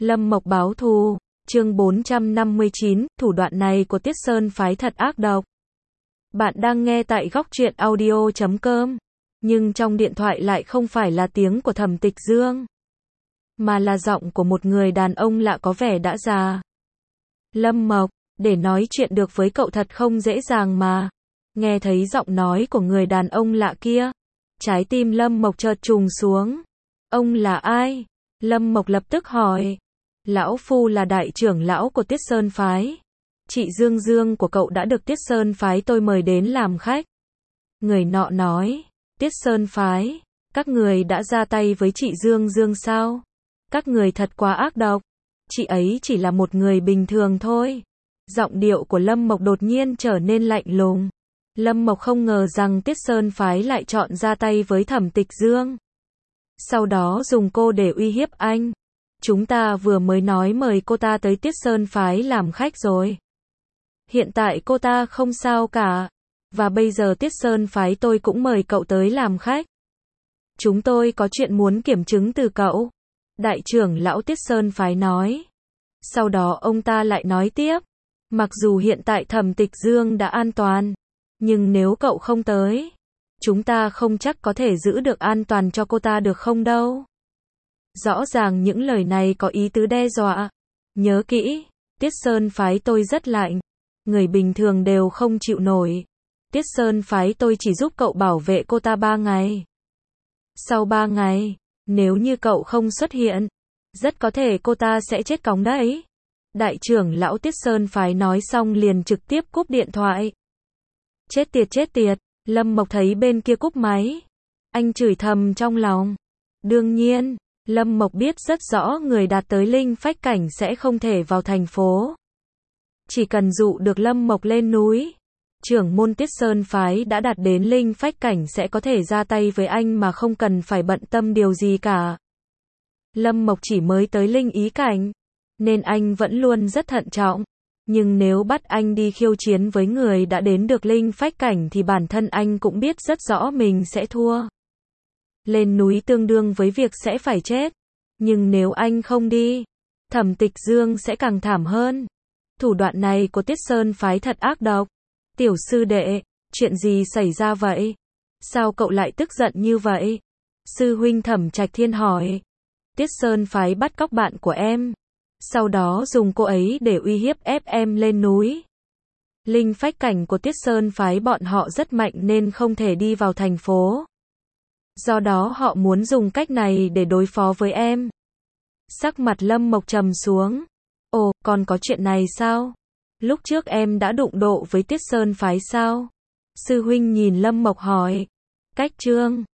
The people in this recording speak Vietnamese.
Lâm Mộc báo thù, chương 459, thủ đoạn này của Tiết Sơn phái thật ác độc. Bạn đang nghe tại góc truyện audio.com, nhưng trong điện thoại lại không phải là tiếng của Thẩm Tịch Dương, mà là giọng của một người đàn ông lạ có vẻ đã già. Lâm Mộc, để nói chuyện được với cậu thật không dễ dàng mà. Nghe thấy giọng nói của người đàn ông lạ kia, trái tim Lâm Mộc chợt trùng xuống. Ông là ai? Lâm Mộc lập tức hỏi. Lão Phu là đại trưởng lão của Tiết Sơn phái. Chị Dương Dương của cậu đã được Tiết Sơn phái tôi mời đến làm khách. Người nọ nói. Tiết Sơn phái, các người đã ra tay với chị Dương Dương sao? Các người thật quá ác độc. Chị ấy chỉ là một người bình thường thôi. Giọng điệu của Lâm Mộc đột nhiên trở nên lạnh lùng. Lâm Mộc không ngờ rằng Tiết Sơn phái lại chọn ra tay với Thẩm Tịch Dương. Sau đó dùng cô để uy hiếp anh. Chúng ta vừa mới nói mời cô ta tới Tiết Sơn phái làm khách rồi. Hiện tại cô ta không sao cả. Và bây giờ Tiết Sơn phái tôi cũng mời cậu tới làm khách. Chúng tôi có chuyện muốn kiểm chứng từ cậu. Đại trưởng lão Tiết Sơn phái nói. Sau đó ông ta lại nói tiếp. Mặc dù hiện tại Thẩm Tịch Dương đã an toàn, nhưng nếu cậu không tới, chúng ta không chắc có thể giữ được an toàn cho cô ta được không đâu. Rõ ràng những lời này có ý tứ đe dọa. Nhớ kỹ, Tiết Sơn phái tôi rất lạnh. Người bình thường đều không chịu nổi. Tiết Sơn phái tôi chỉ giúp cậu bảo vệ cô ta 3 ngày. Sau 3 ngày, nếu như cậu không xuất hiện, rất có thể cô ta sẽ chết cóng đấy. Đại trưởng lão Tiết Sơn phái nói xong liền trực tiếp cúp điện thoại. Chết tiệt, Lâm Mộc thấy bên kia cúp máy. Anh chửi thầm trong lòng. Đương nhiên, Lâm Mộc biết rất rõ người đạt tới linh phách cảnh sẽ không thể vào thành phố. Chỉ cần dụ được Lâm Mộc lên núi, trưởng môn Tiết Sơn phái đã đạt đến linh phách cảnh sẽ có thể ra tay với anh mà không cần phải bận tâm điều gì cả. Lâm Mộc chỉ mới tới linh ý cảnh, nên anh vẫn luôn rất thận trọng. Nhưng nếu bắt anh đi khiêu chiến với người đã đến được linh phách cảnh thì bản thân anh cũng biết rất rõ mình sẽ thua. Lên núi tương đương với việc sẽ phải chết. Nhưng nếu anh không đi, Thẩm Tịch Dương sẽ càng thảm hơn. Thủ đoạn này của Tiết Sơn phái thật ác độc. Tiểu sư đệ, chuyện gì xảy ra vậy? Sao cậu lại tức giận như vậy? Sư huynh Thẩm Trạch Thiên hỏi. Tiết Sơn phái bắt cóc bạn của em. Sau đó dùng cô ấy để uy hiếp ép em lên núi. Linh phách cảnh của Tiết Sơn phái bọn họ rất mạnh nên không thể đi vào thành phố. Do đó họ muốn dùng cách này để đối phó với em. Sắc mặt Lâm Mộc trầm xuống. Ồ, còn có chuyện này sao? Lúc trước em đã đụng độ với Tiết Sơn phái sao? Sư huynh nhìn Lâm Mộc hỏi. Cách trương,